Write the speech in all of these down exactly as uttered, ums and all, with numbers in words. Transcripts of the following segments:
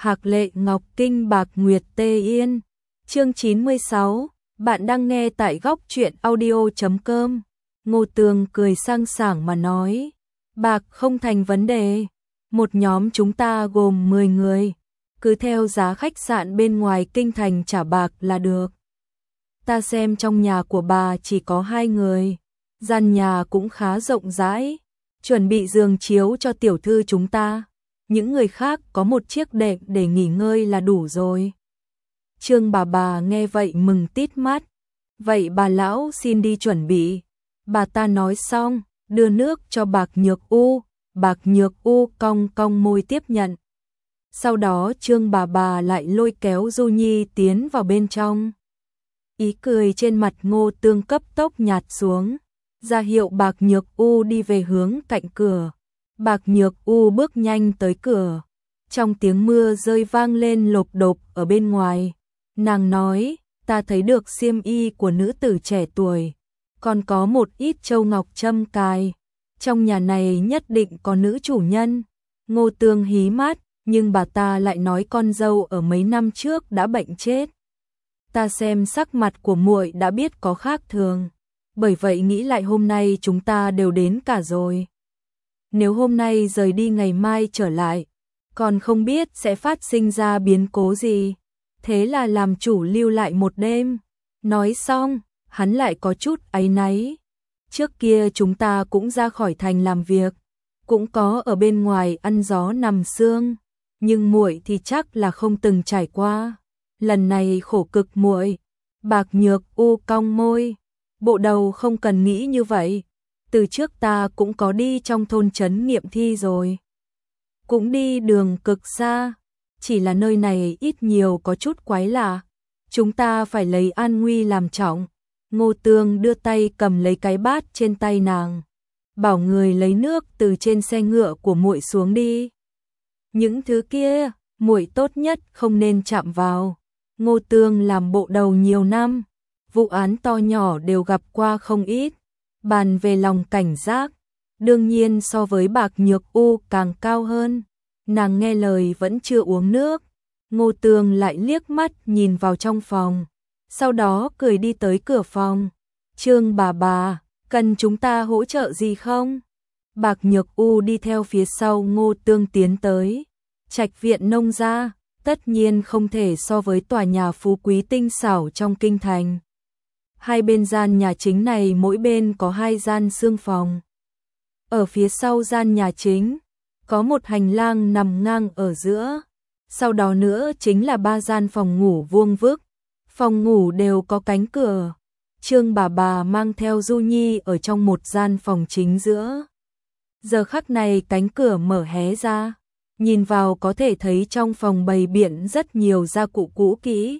Hạc Lệ Ngọc Kinh Bạc Nguyệt Tê Yên. Chương chín mươi sáu, bạn đang nghe tại góc truyện audio chấm com. Ngô Tường cười sang sảng mà nói, bạc không thành vấn đề, một nhóm chúng ta gồm mười người, cứ theo giá khách sạn bên ngoài kinh thành trả bạc là được. Ta xem trong nhà của bà chỉ có hai người, gian nhà cũng khá rộng rãi, chuẩn bị giường chiếu cho tiểu thư chúng ta, những người khác có một chiếc đệm để nghỉ ngơi là đủ rồi. Trương bà bà nghe vậy mừng tít mắt, vậy bà lão xin đi chuẩn bị. Bà ta nói xong, đưa nước cho Bạc Nhược U, Bạc Nhược U cong cong môi tiếp nhận. Sau đó Trương bà bà lại lôi kéo Du Nhi tiến vào bên trong. Ý cười trên mặt Ngô Tương cấp tốc nhạt xuống, ra hiệu Bạc Nhược U đi về hướng cạnh cửa. Bạc Nhược U bước nhanh tới cửa, trong tiếng mưa rơi vang lên lộp độp ở bên ngoài. Nàng nói, ta thấy được xiêm y của nữ tử trẻ tuổi, còn có một ít châu ngọc châm cài. Trong nhà này nhất định có nữ chủ nhân. Ngô Tương hí mắt, nhưng bà ta lại nói con dâu ở mấy năm trước đã bệnh chết. Ta xem sắc mặt của muội đã biết có khác thường, bởi vậy nghĩ lại hôm nay chúng ta đều đến cả rồi. Nếu hôm nay rời đi ngày mai trở lại, còn không biết sẽ phát sinh ra biến cố gì. Thế là làm chủ lưu lại một đêm. Nói xong, hắn lại có chút áy náy. Trước kia chúng ta cũng ra khỏi thành làm việc, cũng có ở bên ngoài ăn gió nằm sương, nhưng muội thì chắc là không từng trải qua. Lần này khổ cực muội. Bạc Nhược U cong môi, bộ đầu không cần nghĩ như vậy. Từ trước ta cũng có đi trong thôn trấn nghiệm thi rồi, cũng đi đường cực xa, chỉ là nơi này ít nhiều có chút quái lạ. Chúng ta phải lấy an nguy làm trọng. Ngô Tương đưa tay cầm lấy cái bát trên tay nàng, bảo người lấy nước từ trên xe ngựa của muội xuống đi. Những thứ kia, muội tốt nhất không nên chạm vào. Ngô Tương làm bộ đầu nhiều năm, vụ án to nhỏ đều gặp qua không ít. Bàn về lòng cảnh giác, đương nhiên so với Bạc Nhược U càng cao hơn. Nàng nghe lời vẫn chưa uống nước. Ngô Tương lại liếc mắt nhìn vào trong phòng, sau đó cười đi tới cửa phòng. Trương bà bà, cần chúng ta hỗ trợ gì không? Bạc Nhược U đi theo phía sau Ngô Tương tiến tới. Trạch viện nông gia, tất nhiên không thể so với tòa nhà phú quý tinh xảo trong kinh thành. Hai bên gian nhà chính này mỗi bên có hai gian xương phòng. Ở phía sau gian nhà chính, có một hành lang nằm ngang ở giữa. Sau đó nữa chính là ba gian phòng ngủ vuông vức. Phòng ngủ đều có cánh cửa. Trương bà bà mang theo Du Nhi ở trong một gian phòng chính giữa. Giờ khắc này cánh cửa mở hé ra, nhìn vào có thể thấy trong phòng bày biện rất nhiều gia cụ cũ kỹ.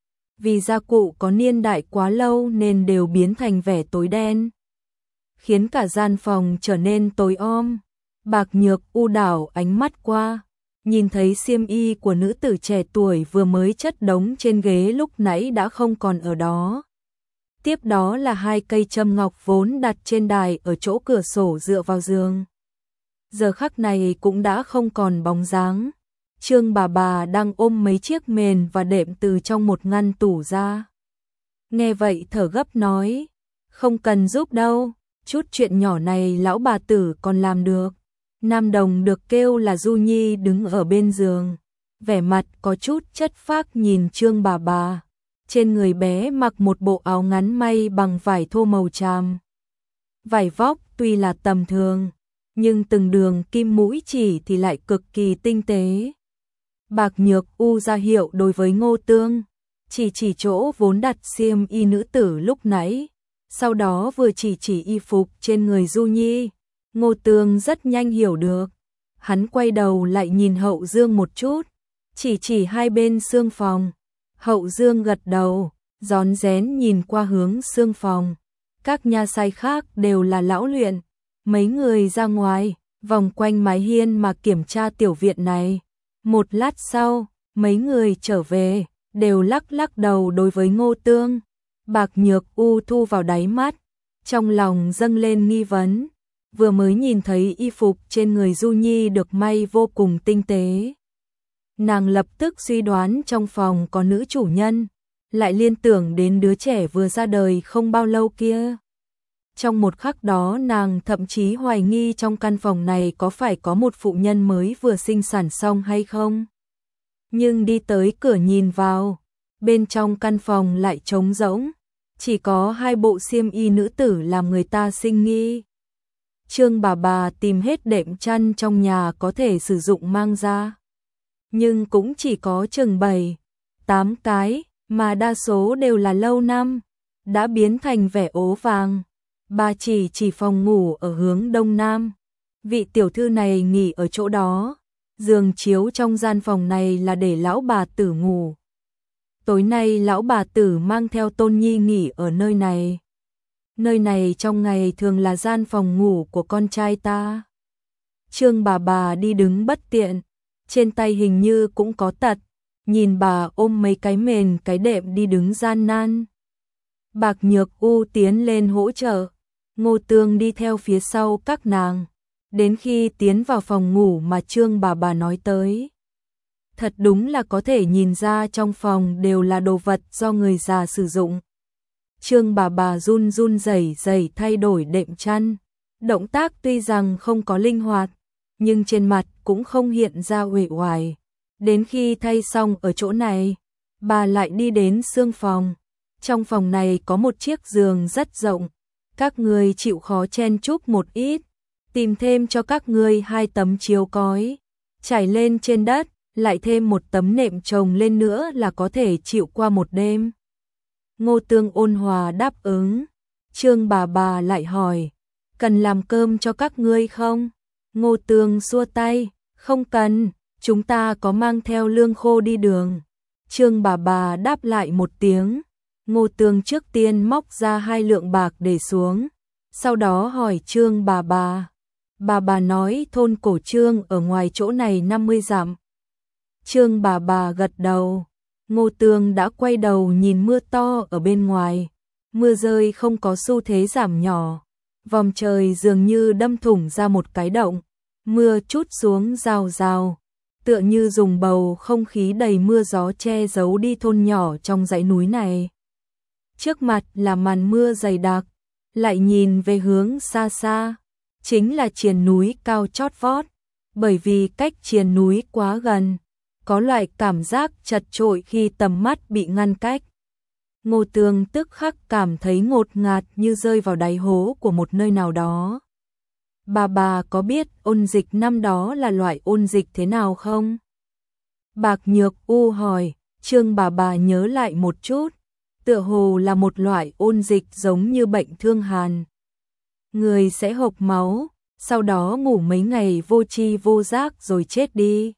Vì gia cụ có niên đại quá lâu nên đều biến thành vẻ tối đen, khiến cả gian phòng trở nên tối om. Bạc Nhược U đảo ánh mắt qua, nhìn thấy xiêm y của nữ tử trẻ tuổi vừa mới chất đống trên ghế lúc nãy đã không còn ở đó. Tiếp đó là hai cây châm ngọc vốn đặt trên đài ở chỗ cửa sổ dựa vào giường, giờ khắc này cũng đã không còn bóng dáng. Trương bà bà đang ôm mấy chiếc mền và đệm từ trong một ngăn tủ ra. Nghe vậy thở gấp nói, không cần giúp đâu, chút chuyện nhỏ này lão bà tử còn làm được. Nam đồng được kêu là Du Nhi đứng ở bên giường, vẻ mặt có chút chất phác nhìn Trương bà bà. Trên người bé mặc một bộ áo ngắn may bằng vải thô màu tràm. Vải vóc tuy là tầm thường, nhưng từng đường kim mũi chỉ thì lại cực kỳ tinh tế. Bạc Nhược U ra hiệu đối với Ngô Tương, chỉ chỉ chỗ vốn đặt xiêm y nữ tử lúc nãy, sau đó vừa chỉ chỉ y phục trên người Du Nhi. Ngô Tương rất nhanh hiểu được, hắn quay đầu lại nhìn Hậu Dương một chút, chỉ chỉ hai bên xương phòng. Hậu Dương gật đầu, rón rén nhìn qua hướng xương phòng. Các nha sai khác đều là lão luyện, mấy người ra ngoài, vòng quanh mái hiên mà kiểm tra tiểu viện này. Một lát sau, mấy người trở về, đều lắc lắc đầu đối với Ngô Tương. Bạc Nhược U thu vào đáy mắt, trong lòng dâng lên nghi vấn. Vừa mới nhìn thấy y phục trên người Du Nhi được may vô cùng tinh tế, nàng lập tức suy đoán trong phòng có nữ chủ nhân, lại liên tưởng đến đứa trẻ vừa ra đời không bao lâu kia. Trong một khắc đó nàng thậm chí hoài nghi trong căn phòng này có phải có một phụ nhân mới vừa sinh sản xong hay không. Nhưng đi tới cửa nhìn vào, bên trong căn phòng lại trống rỗng, chỉ có hai bộ xiêm y nữ tử làm người ta sinh nghi. Trương bà bà tìm hết đệm chăn trong nhà có thể sử dụng mang ra, nhưng cũng chỉ có chừng bảy, tám cái, mà đa số đều là lâu năm, đã biến thành vẻ ố vàng. Bà chỉ chỉ phòng ngủ ở hướng đông nam. Vị tiểu thư này nghỉ ở chỗ đó. Giường chiếu trong gian phòng này là để lão bà tử ngủ. Tối nay lão bà tử mang theo Tôn Nhi nghỉ ở nơi này. Nơi này trong ngày thường là gian phòng ngủ của con trai ta. Trương bà bà đi đứng bất tiện, trên tay hình như cũng có tật, nhìn bà ôm mấy cái mền cái đệm đi đứng gian nan. Bạc Nhược U tiến lên hỗ trợ, Ngô Tương đi theo phía sau các nàng, đến khi tiến vào phòng ngủ mà Trương bà bà nói tới. Thật đúng là có thể nhìn ra trong phòng đều là đồ vật do người già sử dụng. Trương bà bà run run rẩy rẩy thay đổi đệm chăn, động tác tuy rằng không có linh hoạt, nhưng trên mặt cũng không hiện ra uể oải. Đến khi thay xong ở chỗ này, bà lại đi đến xương phòng. Trong phòng này có một chiếc giường rất rộng, các người chịu khó chen chúc một ít, tìm thêm cho các người hai tấm chiếu cói, trải lên trên đất, lại thêm một tấm nệm chồng lên nữa là có thể chịu qua một đêm. Ngô Tương ôn hòa đáp ứng. Trương bà bà lại hỏi, cần làm cơm cho các ngươi không? Ngô Tương xua tay, không cần, chúng ta có mang theo lương khô đi đường. Trương bà bà đáp lại một tiếng. Ngô Tương trước tiên móc ra hai lượng bạc để xuống, sau đó hỏi Trương bà bà. Bà bà nói thôn Cổ Trương ở ngoài chỗ này năm mươi dặm. Trương bà bà gật đầu. Ngô Tương đã quay đầu nhìn mưa to ở bên ngoài. Mưa rơi không có xu thế giảm nhỏ. Vòm trời dường như đâm thủng ra một cái động. Mưa trút xuống rào rào, tựa như dùng bầu không khí đầy mưa gió che giấu đi thôn nhỏ trong dãy núi này. Trước mặt là màn mưa dày đặc, lại nhìn về hướng xa xa, chính là triền núi cao chót vót. Bởi vì cách triền núi quá gần, có loại cảm giác chật chội khi tầm mắt bị ngăn cách. Ngô Tương tức khắc cảm thấy ngột ngạt như rơi vào đáy hố của một nơi nào đó. Bà bà có biết ôn dịch năm đó là loại ôn dịch thế nào không? Bạc Nhược U hỏi. Trương bà bà nhớ lại một chút, tựa hồ là một loại ôn dịch giống như bệnh thương hàn. Người sẽ hộc máu, sau đó ngủ mấy ngày vô tri vô giác rồi chết đi.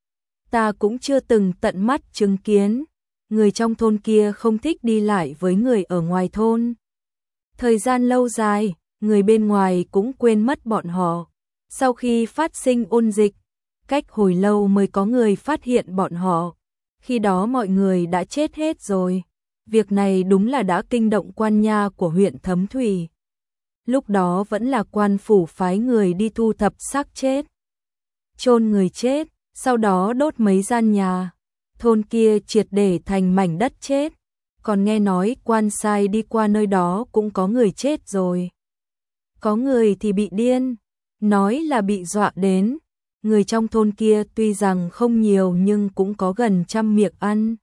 Ta cũng chưa từng tận mắt chứng kiến, người trong thôn kia không thích đi lại với người ở ngoài thôn. Thời gian lâu dài, người bên ngoài cũng quên mất bọn họ. Sau khi phát sinh ôn dịch, cách hồi lâu mới có người phát hiện bọn họ. Khi đó mọi người đã chết hết rồi. Việc này đúng là đã kinh động quan nha của huyện Thấm Thủy. Lúc đó vẫn là quan phủ phái người đi thu thập xác chết, chôn người chết, sau đó đốt mấy gian nhà. Thôn kia triệt để thành mảnh đất chết. Còn nghe nói quan sai đi qua nơi đó cũng có người chết rồi. Có người thì bị điên, nói là bị dọa đến. Người trong thôn kia tuy rằng không nhiều nhưng cũng có gần trăm miệng ăn.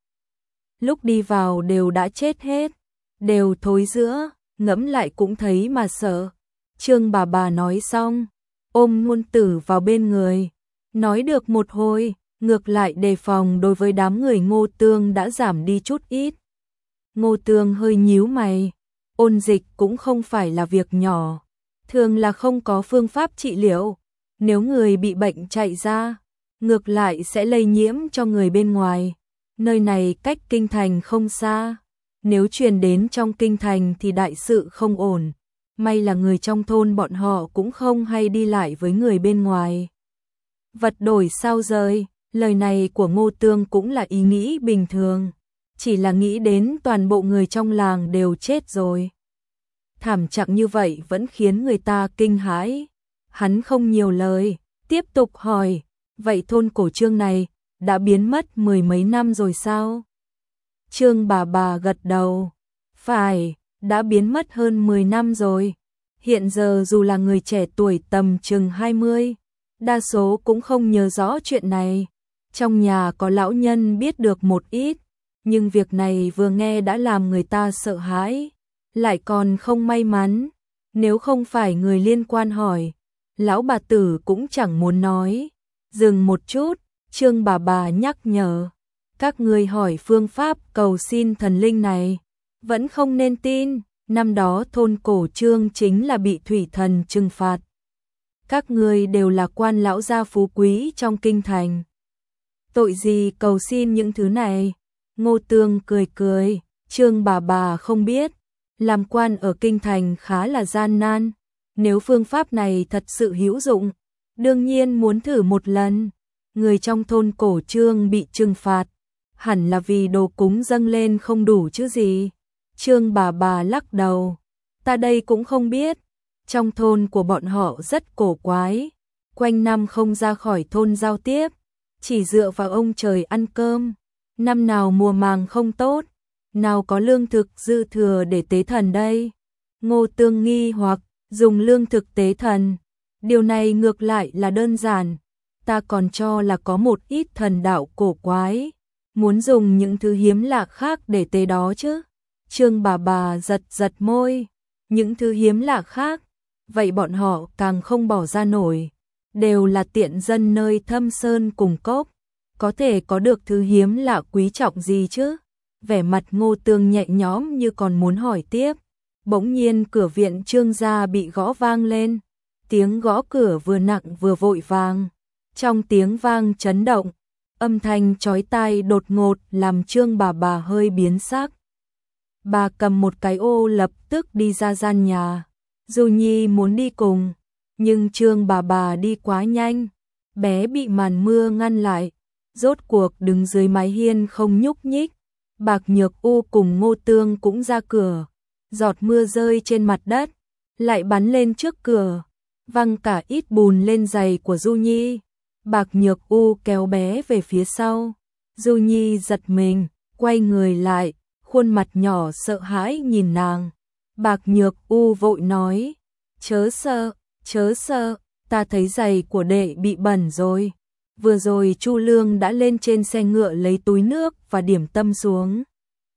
Lúc đi vào đều đã chết hết, đều thối rữa, ngẫm lại cũng thấy mà sợ. Trương bà bà nói xong, ôm Ngôn Tử vào bên người, nói được một hồi, ngược lại đề phòng đối với đám người Ngô Tương đã giảm đi chút ít. Ngô Tương hơi nhíu mày, ôn dịch cũng không phải là việc nhỏ, thường là không có phương pháp trị liệu, nếu người bị bệnh chạy ra, ngược lại sẽ lây nhiễm cho người bên ngoài. Nơi này cách kinh thành không xa, nếu truyền đến trong kinh thành thì đại sự không ổn. May là người trong thôn bọn họ cũng không hay đi lại với người bên ngoài. Vật đổi sao rời, lời này của Ngô Tương cũng là ý nghĩ bình thường, chỉ là nghĩ đến toàn bộ người trong làng đều chết rồi. Thảm trạng như vậy vẫn khiến người ta kinh hãi. Hắn không nhiều lời, tiếp tục hỏi, vậy thôn Cổ Trương này, đã biến mất mười mấy năm rồi sao? Trương bà bà gật đầu. Phải, đã biến mất hơn mười năm rồi. Hiện giờ dù là người trẻ tuổi tầm chừng hai mươi, đa số cũng không nhớ rõ chuyện này. Trong nhà có lão nhân biết được một ít, nhưng việc này vừa nghe đã làm người ta sợ hãi, lại còn không may mắn. Nếu không phải người liên quan hỏi, lão bà tử cũng chẳng muốn nói. Dừng một chút, Trương bà bà nhắc nhở. Các người hỏi phương pháp cầu xin thần linh này, vẫn không nên tin. Năm đó thôn cổ Trương chính là bị thủy thần trừng phạt. Các người đều là quan lão gia phú quý trong kinh thành. Tội gì cầu xin những thứ này? Ngô Tương cười cười, Trương bà bà không biết. Làm quan ở kinh thành khá là gian nan. Nếu phương pháp này thật sự hữu dụng, đương nhiên muốn thử một lần. Người trong thôn cổ Trương bị trừng phạt, hẳn là vì đồ cúng dâng lên không đủ chứ gì. Trương bà bà lắc đầu, ta đây cũng không biết. Trong thôn của bọn họ rất cổ quái, quanh năm không ra khỏi thôn giao tiếp, chỉ dựa vào ông trời ăn cơm. Năm nào mùa màng không tốt, nào có lương thực dư thừa để tế thần đây? Ngô Tương nghi hoặc, dùng lương thực tế thần, điều này ngược lại là đơn giản. Ta còn cho là có một ít thần đạo cổ quái, muốn dùng những thứ hiếm lạ khác để tế đó chứ. Trương bà bà giật giật môi, những thứ hiếm lạ khác, vậy bọn họ càng không bỏ ra nổi. Đều là tiện dân nơi thâm sơn cùng cốc, có thể có được thứ hiếm lạ quý trọng gì chứ? Vẻ mặt Ngô Tương nhẹ nhõm như còn muốn hỏi tiếp. Bỗng nhiên cửa viện Trương gia bị gõ vang lên. Tiếng gõ cửa vừa nặng vừa vội vàng. Trong tiếng vang chấn động, âm thanh chói tai đột ngột làm Trương bà bà hơi biến sắc. Bà cầm một cái ô lập tức đi ra gian nhà. Du Nhi muốn đi cùng, nhưng Trương bà bà đi quá nhanh, bé bị màn mưa ngăn lại, rốt cuộc đứng dưới mái hiên không nhúc nhích. Bạc Nhược U cùng Ngô Tương cũng ra cửa, giọt mưa rơi trên mặt đất, lại bắn lên trước cửa, văng cả ít bùn lên giày của Du Nhi. Bạc Nhược U kéo bé về phía sau, Du Nhi giật mình, quay người lại, khuôn mặt nhỏ sợ hãi nhìn nàng. Bạc Nhược U vội nói, chớ sợ, chớ sợ, ta thấy giày của đệ bị bẩn rồi. Vừa rồi Chu Lương đã lên trên xe ngựa lấy túi nước và điểm tâm xuống.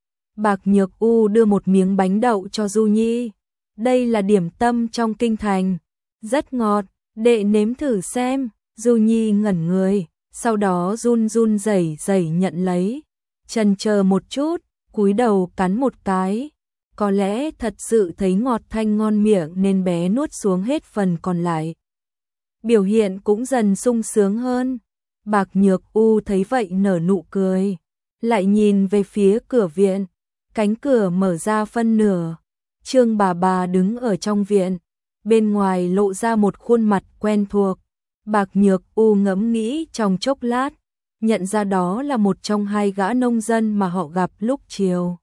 Bạc Nhược U đưa một miếng bánh đậu cho Du Nhi. Đây là điểm tâm trong kinh thành, rất ngọt, đệ nếm thử xem. Du Nhi ngẩn người, sau đó run run rẩy rẩy nhận lấy. Chần chờ một chút, cúi đầu cắn một cái. Có lẽ thật sự thấy ngọt thanh ngon miệng nên bé nuốt xuống hết phần còn lại. Biểu hiện cũng dần sung sướng hơn. Bạc Nhược U thấy vậy nở nụ cười, lại nhìn về phía cửa viện. Cánh cửa mở ra phân nửa. Trương bà bà đứng ở trong viện, bên ngoài lộ ra một khuôn mặt quen thuộc. Bạc Nhược U ngẫm nghĩ trong chốc lát, nhận ra đó là một trong hai gã nông dân mà họ gặp lúc chiều.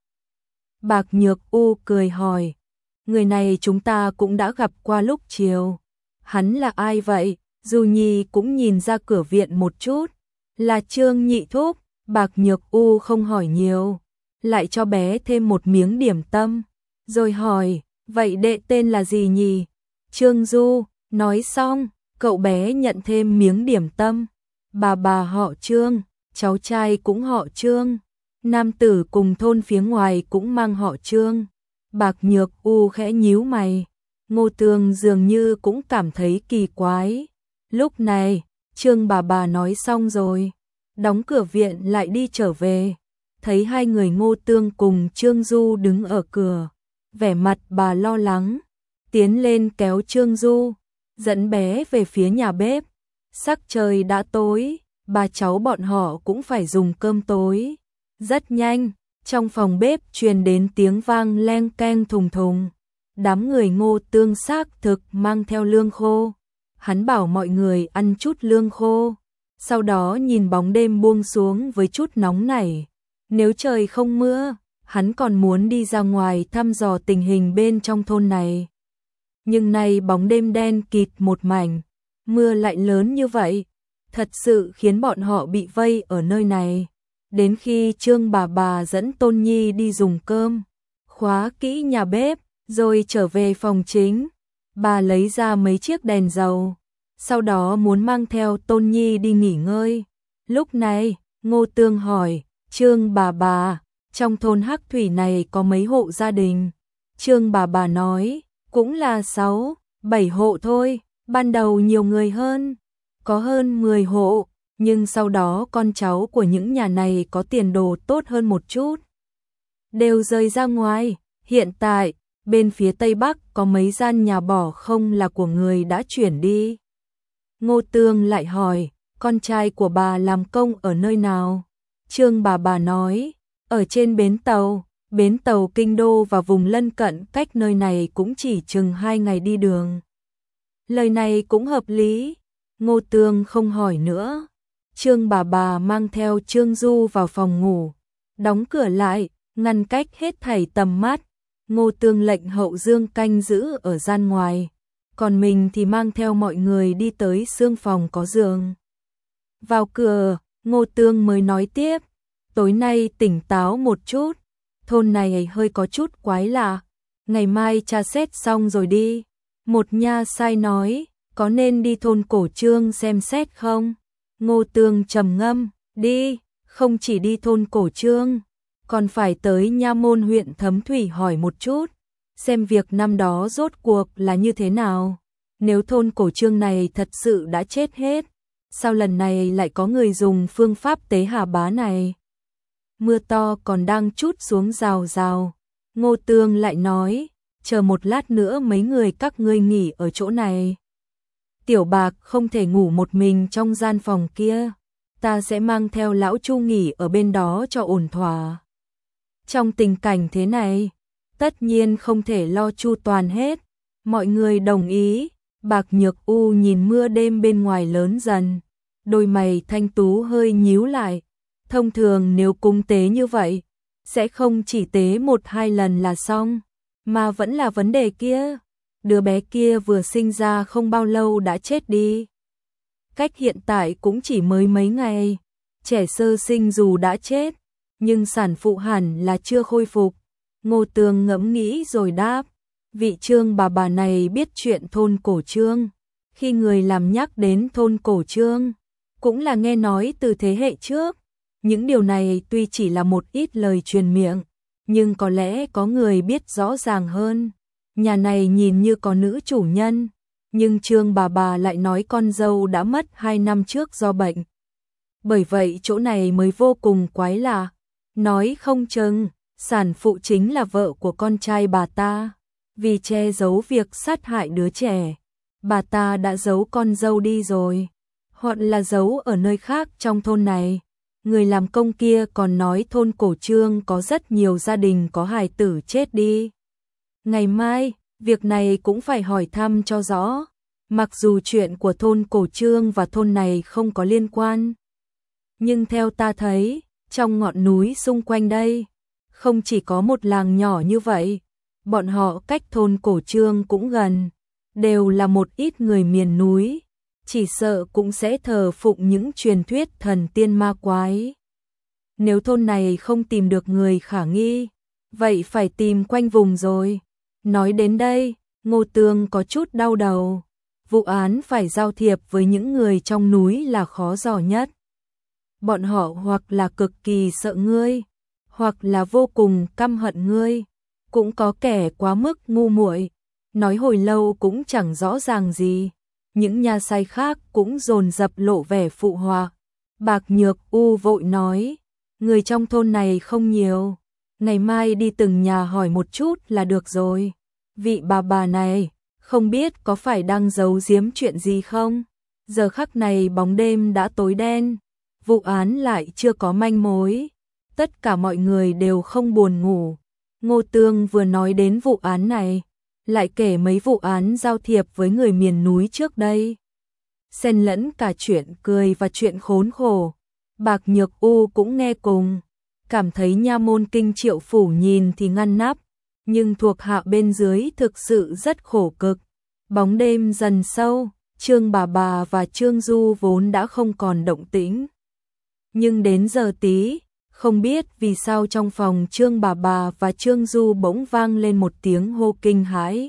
Bạc Nhược U cười hỏi, người này chúng ta cũng đã gặp qua lúc chiều. Hắn là ai vậy? Du Nhi cũng nhìn ra cửa viện một chút, là Trương nhị thúc. Bạc Nhược U không hỏi nhiều, lại cho bé thêm một miếng điểm tâm, rồi hỏi, vậy đệ tên là gì nhỉ? Trương Du. Nói xong, cậu bé nhận thêm miếng điểm tâm. Bà bà họ Trương, cháu trai cũng họ Trương, nam tử cùng thôn phía ngoài cũng mang họ Trương. Bạc Nhược U khẽ nhíu mày, Ngô Tương dường như cũng cảm thấy kỳ quái. Lúc này, Trương bà bà nói xong rồi, đóng cửa viện lại đi trở về, thấy hai người Ngô Tương cùng Trương Du đứng ở cửa, vẻ mặt bà lo lắng, tiến lên kéo Trương Du, dẫn bé về phía nhà bếp. Sắc trời đã tối, ba cháu bọn họ cũng phải dùng cơm tối. Rất nhanh, trong phòng bếp truyền đến tiếng vang leng keng thùng thùng. Đám người Ngô Tương xác thực mang theo lương khô. Hắn bảo mọi người ăn chút lương khô, sau đó nhìn bóng đêm buông xuống với chút nóng nảy. Nếu trời không mưa, hắn còn muốn đi ra ngoài thăm dò tình hình bên trong thôn này. Nhưng nay bóng đêm đen kịt một mảnh, mưa lại lớn như vậy, thật sự khiến bọn họ bị vây ở nơi này. Đến khi Trương bà bà dẫn Tôn Nhi đi dùng cơm, khóa kỹ nhà bếp, rồi trở về phòng chính, bà lấy ra mấy chiếc đèn dầu, sau đó muốn mang theo Tôn Nhi đi nghỉ ngơi. Lúc này, Ngô Tương hỏi, Trương bà bà, trong thôn Hắc Thủy này có mấy hộ gia đình? Trương bà bà nói, cũng là sáu, bảy hộ thôi, ban đầu nhiều người hơn, có hơn mười hộ, nhưng sau đó con cháu của những nhà này có tiền đồ tốt hơn một chút, đều rời ra ngoài. Hiện tại, bên phía Tây Bắc có mấy gian nhà bỏ không là của người đã chuyển đi. Ngô Tương lại hỏi, con trai của bà làm công ở nơi nào? Trương bà bà nói, ở trên bến tàu, bến tàu Kinh Đô và vùng lân cận cách nơi này cũng chỉ chừng hai ngày đi đường. Lời này cũng hợp lý, Ngô Tương không hỏi nữa. Trương bà bà mang theo Trương Du vào phòng ngủ, đóng cửa lại, ngăn cách hết thảy tầm mắt. Ngô Tương lệnh Hậu Dương canh giữ ở gian ngoài, còn mình thì mang theo mọi người đi tới xương phòng có giường. Vào cửa, Ngô Tương mới nói tiếp, tối nay tỉnh táo một chút, thôn này hơi có chút quái lạ, ngày mai tra xét xong rồi đi. Một nha sai nói, có nên đi thôn Cổ Trương xem xét không? Ngô Tương trầm ngâm, đi, không chỉ đi thôn Cổ Trương, còn phải tới nha môn huyện Thấm Thủy hỏi một chút, xem việc năm đó rốt cuộc là như thế nào. Nếu thôn Cổ Trương này thật sự đã chết hết, sao lần này lại có người dùng phương pháp tế hà bá này? Mưa to còn đang trút xuống rào rào. Ngô Tương lại nói, chờ một lát nữa mấy người các ngươi nghỉ ở chỗ này. Tiểu Bạc không thể ngủ một mình trong gian phòng kia, ta sẽ mang theo lão Chu nghỉ ở bên đó cho ổn thỏa. Trong tình cảnh thế này, tất nhiên không thể lo chu toàn hết. Mọi người đồng ý. Bạc Nhược U nhìn mưa đêm bên ngoài lớn dần, đôi mày thanh tú hơi nhíu lại. Thông thường nếu cúng tế như vậy, sẽ không chỉ tế một hai lần là xong, mà vẫn là vấn đề kia. Đứa bé kia vừa sinh ra không bao lâu đã chết đi. Cách hiện tại cũng chỉ mới mấy ngày. Trẻ sơ sinh dù đã chết, nhưng sản phụ hẳn là chưa khôi phục. Ngô Tương ngẫm nghĩ rồi đáp, vị Trương bà bà này biết chuyện thôn Cổ Trương. Khi người làm nhắc đến thôn Cổ Trương, cũng là nghe nói từ thế hệ trước. Những điều này tuy chỉ là một ít lời truyền miệng, nhưng có lẽ có người biết rõ ràng hơn. Nhà này nhìn như có nữ chủ nhân, nhưng Trương bà bà lại nói con dâu đã mất hai năm trước do bệnh. Bởi vậy chỗ này mới vô cùng quái lạ. Nói không chừng, sản phụ chính là vợ của con trai bà ta. Vì che giấu việc sát hại đứa trẻ, bà ta đã giấu con dâu đi rồi, hoặc là giấu ở nơi khác trong thôn này. Người làm công kia còn nói thôn Cổ Trương có rất nhiều gia đình có hài tử chết đi. Ngày mai, việc này cũng phải hỏi thăm cho rõ. Mặc dù chuyện của thôn Cổ Trương và thôn này không có liên quan, nhưng theo ta thấy, trong ngọn núi xung quanh đây, không chỉ có một làng nhỏ như vậy, bọn họ cách thôn Cổ Trương cũng gần, đều là một ít người miền núi, chỉ sợ cũng sẽ thờ phụng những truyền thuyết thần tiên ma quái. Nếu thôn này không tìm được người khả nghi, vậy phải tìm quanh vùng rồi. Nói đến đây, Ngô Tương có chút đau đầu. Vụ án phải giao thiệp với những người trong núi là khó dò nhất. Bọn họ hoặc là cực kỳ sợ ngươi, hoặc là vô cùng căm hận ngươi. Cũng có kẻ quá mức ngu muội, nói hồi lâu cũng chẳng rõ ràng gì. Những nhà sai khác cũng dồn dập lộ vẻ phụ họa. Bạc Nhược U vội nói, người trong thôn này không nhiều, ngày mai đi từng nhà hỏi một chút là được rồi. Vị bà bà này, không biết có phải đang giấu giếm chuyện gì không? Giờ khắc này bóng đêm đã tối đen, vụ án lại chưa có manh mối. Tất cả mọi người đều không buồn ngủ. Ngô Tương vừa nói đến vụ án này, lại kể mấy vụ án giao thiệp với người miền núi trước đây. Xen lẫn cả chuyện cười và chuyện khốn khổ. Bạc Nhược U cũng nghe cùng, cảm thấy nha môn Kinh Triệu phủ nhìn thì ngăn nắp, nhưng thuộc hạ bên dưới thực sự rất khổ cực. Bóng đêm dần sâu, Trương bà bà và Trương Du vốn đã không còn động tĩnh. Nhưng đến giờ tí, không biết vì sao trong phòng Trương bà bà và Trương Du bỗng vang lên một tiếng hô kinh hãi.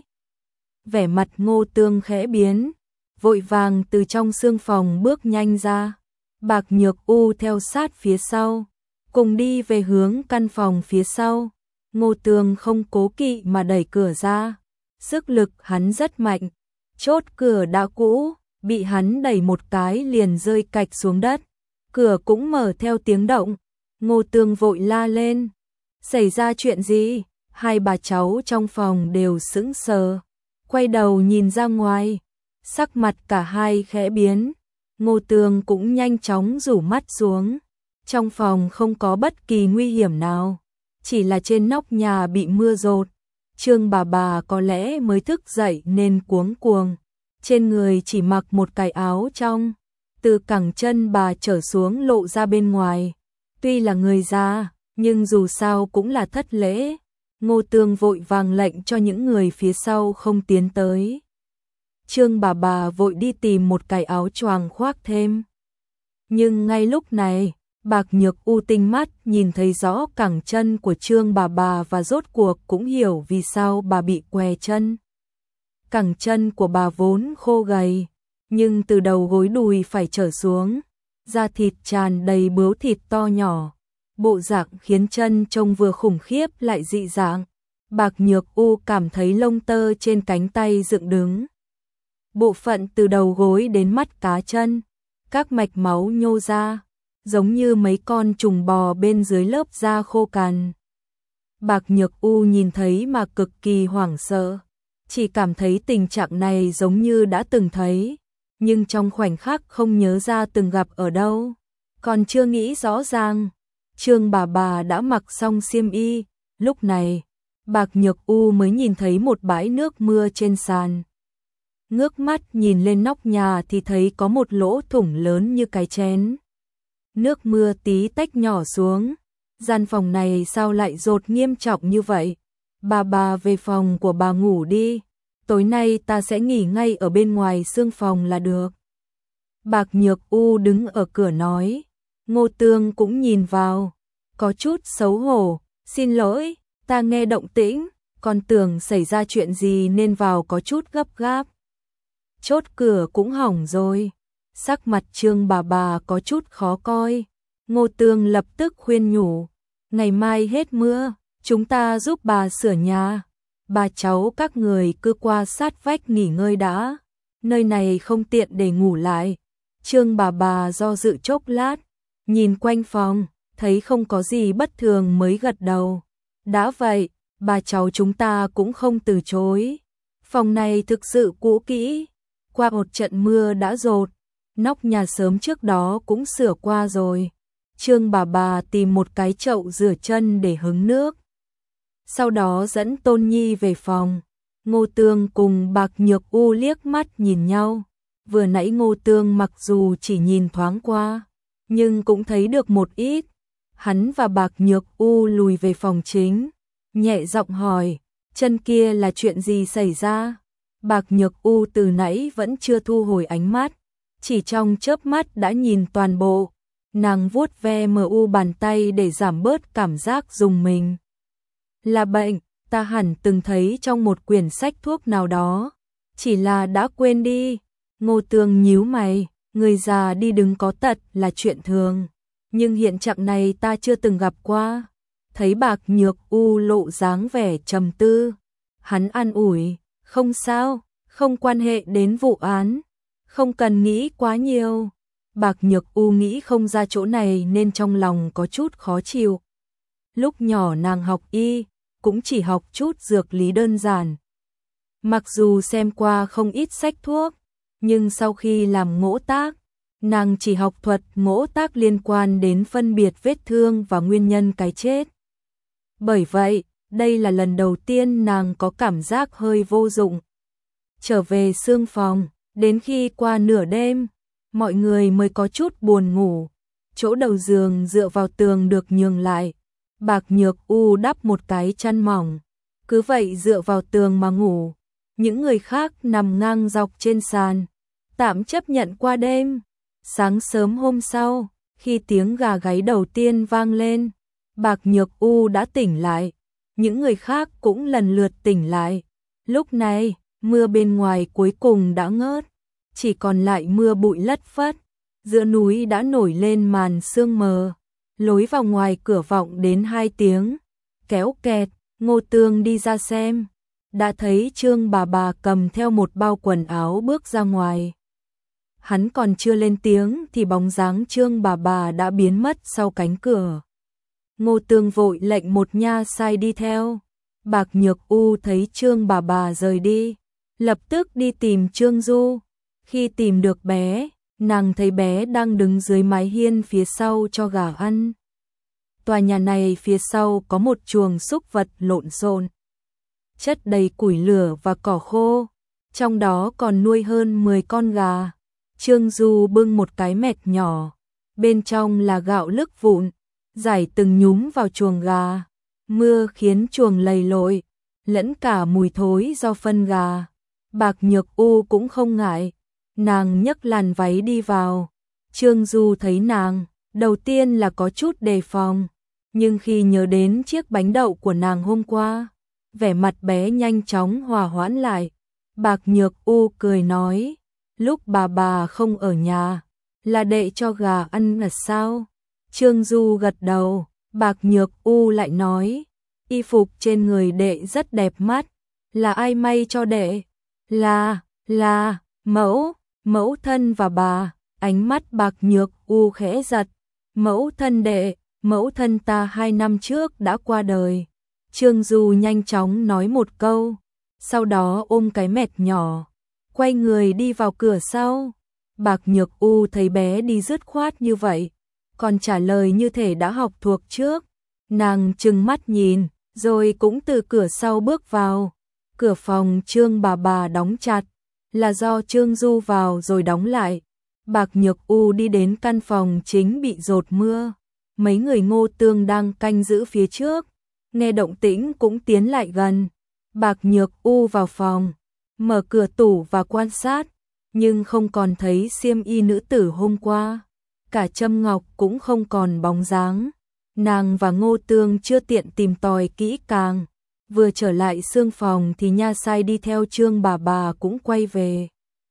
Vẻ mặt Ngô Tương khẽ biến, vội vàng từ trong sương phòng bước nhanh ra. Bạc Nhược U theo sát phía sau, cùng đi về hướng căn phòng phía sau. Ngô Tương không cố kỵ mà đẩy cửa ra. Sức lực hắn rất mạnh, chốt cửa đã cũ, bị hắn đẩy một cái liền rơi cạch xuống đất. Cửa cũng mở theo tiếng động. Ngô Tương vội la lên. Xảy ra chuyện gì? Hai bà cháu trong phòng đều sững sờ, quay đầu nhìn ra ngoài. Sắc mặt cả hai khẽ biến. Ngô Tương cũng nhanh chóng rủ mắt xuống. Trong phòng không có bất kỳ nguy hiểm nào, chỉ là trên nóc nhà bị mưa dột. Trương bà bà có lẽ mới thức dậy nên cuống cuồng, trên người chỉ mặc một cái áo trong, từ cẳng chân bà trở xuống lộ ra bên ngoài. Tuy là người già, nhưng dù sao cũng là thất lễ. Ngô Tương vội vàng lệnh cho những người phía sau không tiến tới. Trương bà bà vội đi tìm một cái áo choàng khoác thêm. Nhưng ngay lúc này, Bạc Nhược U tinh mắt nhìn thấy rõ cẳng chân của Trương bà bà và rốt cuộc cũng hiểu vì sao bà bị què chân. Cẳng chân của bà vốn khô gầy, nhưng từ đầu gối đùi phải trở xuống, da thịt tràn đầy bướu thịt to nhỏ. Bộ dạng khiến chân trông vừa khủng khiếp lại dị dạng. Bạc Nhược U cảm thấy lông tơ trên cánh tay dựng đứng. Bộ phận từ đầu gối đến mắt cá chân, các mạch máu nhô ra, giống như mấy con trùng bò bên dưới lớp da khô cằn. Bạc Nhược U nhìn thấy mà cực kỳ hoảng sợ, chỉ cảm thấy tình trạng này giống như đã từng thấy, nhưng trong khoảnh khắc không nhớ ra từng gặp ở đâu. Còn chưa nghĩ rõ ràng, Trương bà bà đã mặc xong xiêm y. Lúc này, Bạc Nhược U mới nhìn thấy một bãi nước mưa trên sàn. Ngước mắt nhìn lên nóc nhà thì thấy có một lỗ thủng lớn như cái chén. Nước mưa tí tách nhỏ xuống. Gian phòng này sao lại dột nghiêm trọng như vậy? Bà bà về phòng của bà ngủ đi. Tối nay ta sẽ nghỉ ngay ở bên ngoài sương phòng là được. Bạc Nhược U đứng ở cửa nói. Ngô Tương cũng nhìn vào, có chút xấu hổ. Xin lỗi, ta nghe động tĩnh, còn tưởng xảy ra chuyện gì nên vào có chút gấp gáp. Chốt cửa cũng hỏng rồi. Sắc mặt Trương bà bà có chút khó coi. Ngô Tương lập tức khuyên nhủ. Ngày mai hết mưa, chúng ta giúp bà sửa nhà. Bà cháu các người cứ qua sát vách nghỉ ngơi đã. Nơi này không tiện để ngủ lại. Trương bà bà do dự chốc lát, nhìn quanh phòng, thấy không có gì bất thường mới gật đầu. Đã vậy, bà cháu chúng ta cũng không từ chối. Phòng này thực sự cũ kỹ, qua một trận mưa đã dột, nóc nhà sớm trước đó cũng sửa qua rồi. Trương bà bà tìm một cái chậu rửa chân để hứng nước. Sau đó dẫn Tôn Nhi về phòng. Ngô Tương cùng Bạc Nhược U liếc mắt nhìn nhau. Vừa nãy Ngô Tương mặc dù chỉ nhìn thoáng qua, nhưng cũng thấy được một ít. Hắn và Bạc Nhược U lùi về phòng chính, nhẹ giọng hỏi, chân kia là chuyện gì xảy ra? Bạc Nhược U từ nãy vẫn chưa thu hồi ánh mắt, chỉ trong chớp mắt đã nhìn toàn bộ. Nàng vuốt ve mờ u bàn tay để giảm bớt cảm giác rùng mình. Là bệnh, ta hẳn từng thấy trong một quyển sách thuốc nào đó, chỉ là đã quên đi. Ngô Tương nhíu mày, người già đi đứng có tật là chuyện thường, nhưng hiện trạng này ta chưa từng gặp qua. Thấy Bạc Nhược U lộ dáng vẻ trầm tư, hắn an ủi, không sao, không quan hệ đến vụ án, không cần nghĩ quá nhiều. Bạc Nhược U nghĩ không ra chỗ này nên trong lòng có chút khó chịu. Lúc nhỏ nàng học y, cũng chỉ học chút dược lý đơn giản. Mặc dù xem qua không ít sách thuốc, nhưng sau khi làm ngỗ tác, nàng chỉ học thuật ngỗ tác liên quan đến phân biệt vết thương và nguyên nhân cái chết. Bởi vậy, đây là lần đầu tiên nàng có cảm giác hơi vô dụng. Trở về sương phòng, đến khi qua nửa đêm, mọi người mới có chút buồn ngủ. Chỗ đầu giường dựa vào tường được nhường lại. Bạc Nhược U đắp một cái chăn mỏng, cứ vậy dựa vào tường mà ngủ. Những người khác nằm ngang dọc trên sàn. tạm chấp nhận qua đêm. Sáng sớm hôm sau, khi tiếng gà gáy đầu tiên vang lên, Bạc Nhược U đã tỉnh lại, những người khác cũng lần lượt tỉnh lại. Lúc này, mưa bên ngoài cuối cùng đã ngớt, chỉ còn lại mưa bụi lất phất, giữa núi đã nổi lên màn sương mờ, lối vào ngoài cửa vọng đến hai tiếng kéo kẹt. Ngô Tương đi ra xem, đã thấy Trương bà bà cầm theo một bao quần áo bước ra ngoài. Hắn còn chưa lên tiếng thì bóng dáng Trương bà bà đã biến mất sau cánh cửa. Ngô Tương vội lệnh một nha sai đi theo. Bạc Nhược U thấy Trương bà bà rời đi, lập tức đi tìm Trương Du. Khi tìm được bé, nàng thấy bé đang đứng dưới mái hiên phía sau cho gà ăn. Tòa nhà này phía sau có một chuồng súc vật lộn xộn, chất đầy củi lửa và cỏ khô, trong đó còn nuôi hơn mười con gà. Trương Du bưng một cái mẹt nhỏ, bên trong là gạo lứt vụn, rải từng nhúm vào chuồng gà. Mưa khiến chuồng lầy lội, lẫn cả mùi thối do phân gà. Bạc Nhược U cũng không ngại, nàng nhấc làn váy đi vào. Trương Du thấy nàng, đầu tiên là có chút đề phòng, nhưng khi nhớ đến chiếc bánh đậu của nàng hôm qua, vẻ mặt bé nhanh chóng hòa hoãn lại. Bạc Nhược U cười nói, lúc bà bà không ở nhà, là đệ cho gà ăn là sao? Trương Du gật đầu. Bạc Nhược U lại nói, y phục trên người đệ rất đẹp mắt, là ai may cho đệ? Là, là, mẫu, mẫu thân và bà. Ánh mắt Bạc Nhược U khẽ giật, mẫu thân đệ, mẫu thân ta hai năm trước đã qua đời. Trương Du nhanh chóng nói một câu, sau đó ôm cái mẹt nhỏ, quay người đi vào cửa sau. Bạc Nhược U thấy bé đi dứt khoát như vậy, còn trả lời như thể đã học thuộc trước. Nàng trừng mắt nhìn, rồi cũng từ cửa sau bước vào. Cửa phòng Trương bà bà đóng chặt, là do Trương Du vào rồi đóng lại. Bạc Nhược U đi đến căn phòng chính bị dột mưa. Mấy người Ngô Tương đang canh giữ phía trước, nghe động tĩnh cũng tiến lại gần. Bạc Nhược U vào phòng, mở cửa tủ và quan sát, nhưng không còn thấy xiêm y nữ tử hôm qua. Cả châm ngọc cũng không còn bóng dáng. Nàng và Ngô Tương chưa tiện tìm tòi kỹ càng. Vừa trở lại xương phòng thì nha sai đi theo Trương bà bà cũng quay về.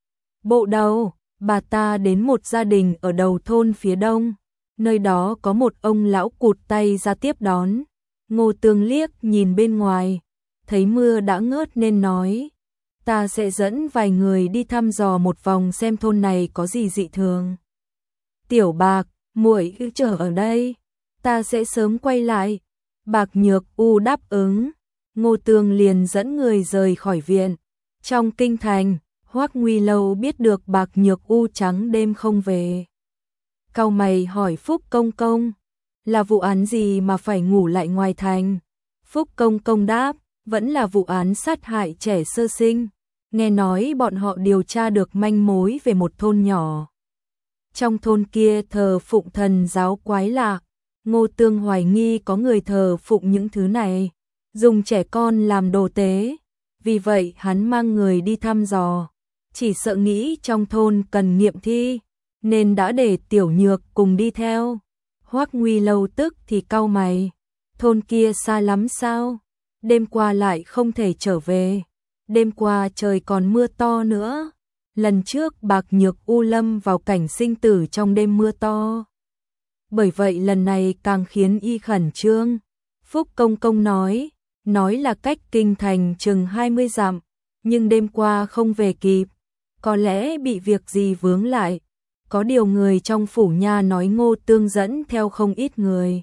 Bộ đầu, bà ta đến một gia đình ở đầu thôn phía đông. Nơi đó có một ông lão cụt tay ra tiếp đón. Ngô Tương liếc nhìn bên ngoài, thấy mưa đã ngớt nên nói, ta sẽ dẫn vài người đi thăm dò một vòng xem thôn này có gì dị thường. Tiểu Bạc, muội cứ chờ ở đây, ta sẽ sớm quay lại. Bạc Nhược U đáp ứng. Ngô Tương liền dẫn người rời khỏi viện. Trong kinh thành, Hoắc Nguy Lâu biết được Bạc Nhược U trắng đêm không về, cau mày hỏi Phúc Công Công, là vụ án gì mà phải ngủ lại ngoài thành? Phúc Công Công đáp, vẫn là vụ án sát hại trẻ sơ sinh. Nghe nói bọn họ điều tra được manh mối về một thôn nhỏ. Trong thôn kia thờ phụng thần giáo quái lạ. Ngô Tương hoài nghi có người thờ phụng những thứ này, dùng trẻ con làm đồ tế. Vì vậy hắn mang người đi thăm dò, chỉ sợ nghĩ trong thôn cần nghiệm thi, nên đã để Tiểu Nhược cùng đi theo. Hoắc Nguy Lâu tức thì cau mày, thôn kia xa lắm sao? Đêm qua lại không thể trở về, đêm qua trời còn mưa to nữa. Lần trước Bạc Nhược U lâm vào cảnh sinh tử trong đêm mưa to, bởi vậy lần này càng khiến y khẩn trương. Phúc Công Công nói, nói là cách kinh thành chừng hai mươi dặm, nhưng đêm qua không về kịp, có lẽ bị việc gì vướng lại. Có điều người trong phủ nha nói Ngô Tương dẫn theo không ít người,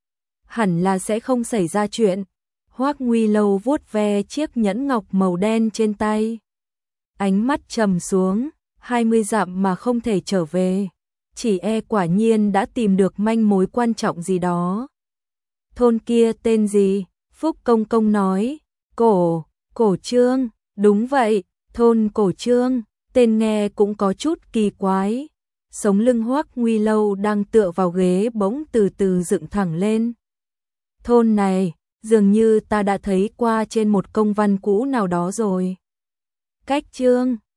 hẳn là sẽ không xảy ra chuyện. Hoắc Nguy Lâu vuốt ve chiếc nhẫn ngọc màu đen trên tay, ánh mắt trầm xuống, hai mươi dặm mà không thể trở về, chỉ e quả nhiên đã tìm được manh mối quan trọng gì đó. Thôn kia tên gì? Phúc Công Công nói, Cổ, Cổ Trương. Đúng vậy, thôn Cổ Trương, tên nghe cũng có chút kỳ quái. Sống lưng Hoắc Nguy Lâu đang tựa vào ghế bỗng từ từ dựng thẳng lên. Thôn này, dường như ta đã thấy qua trên một công văn cũ nào đó rồi. Cách Trương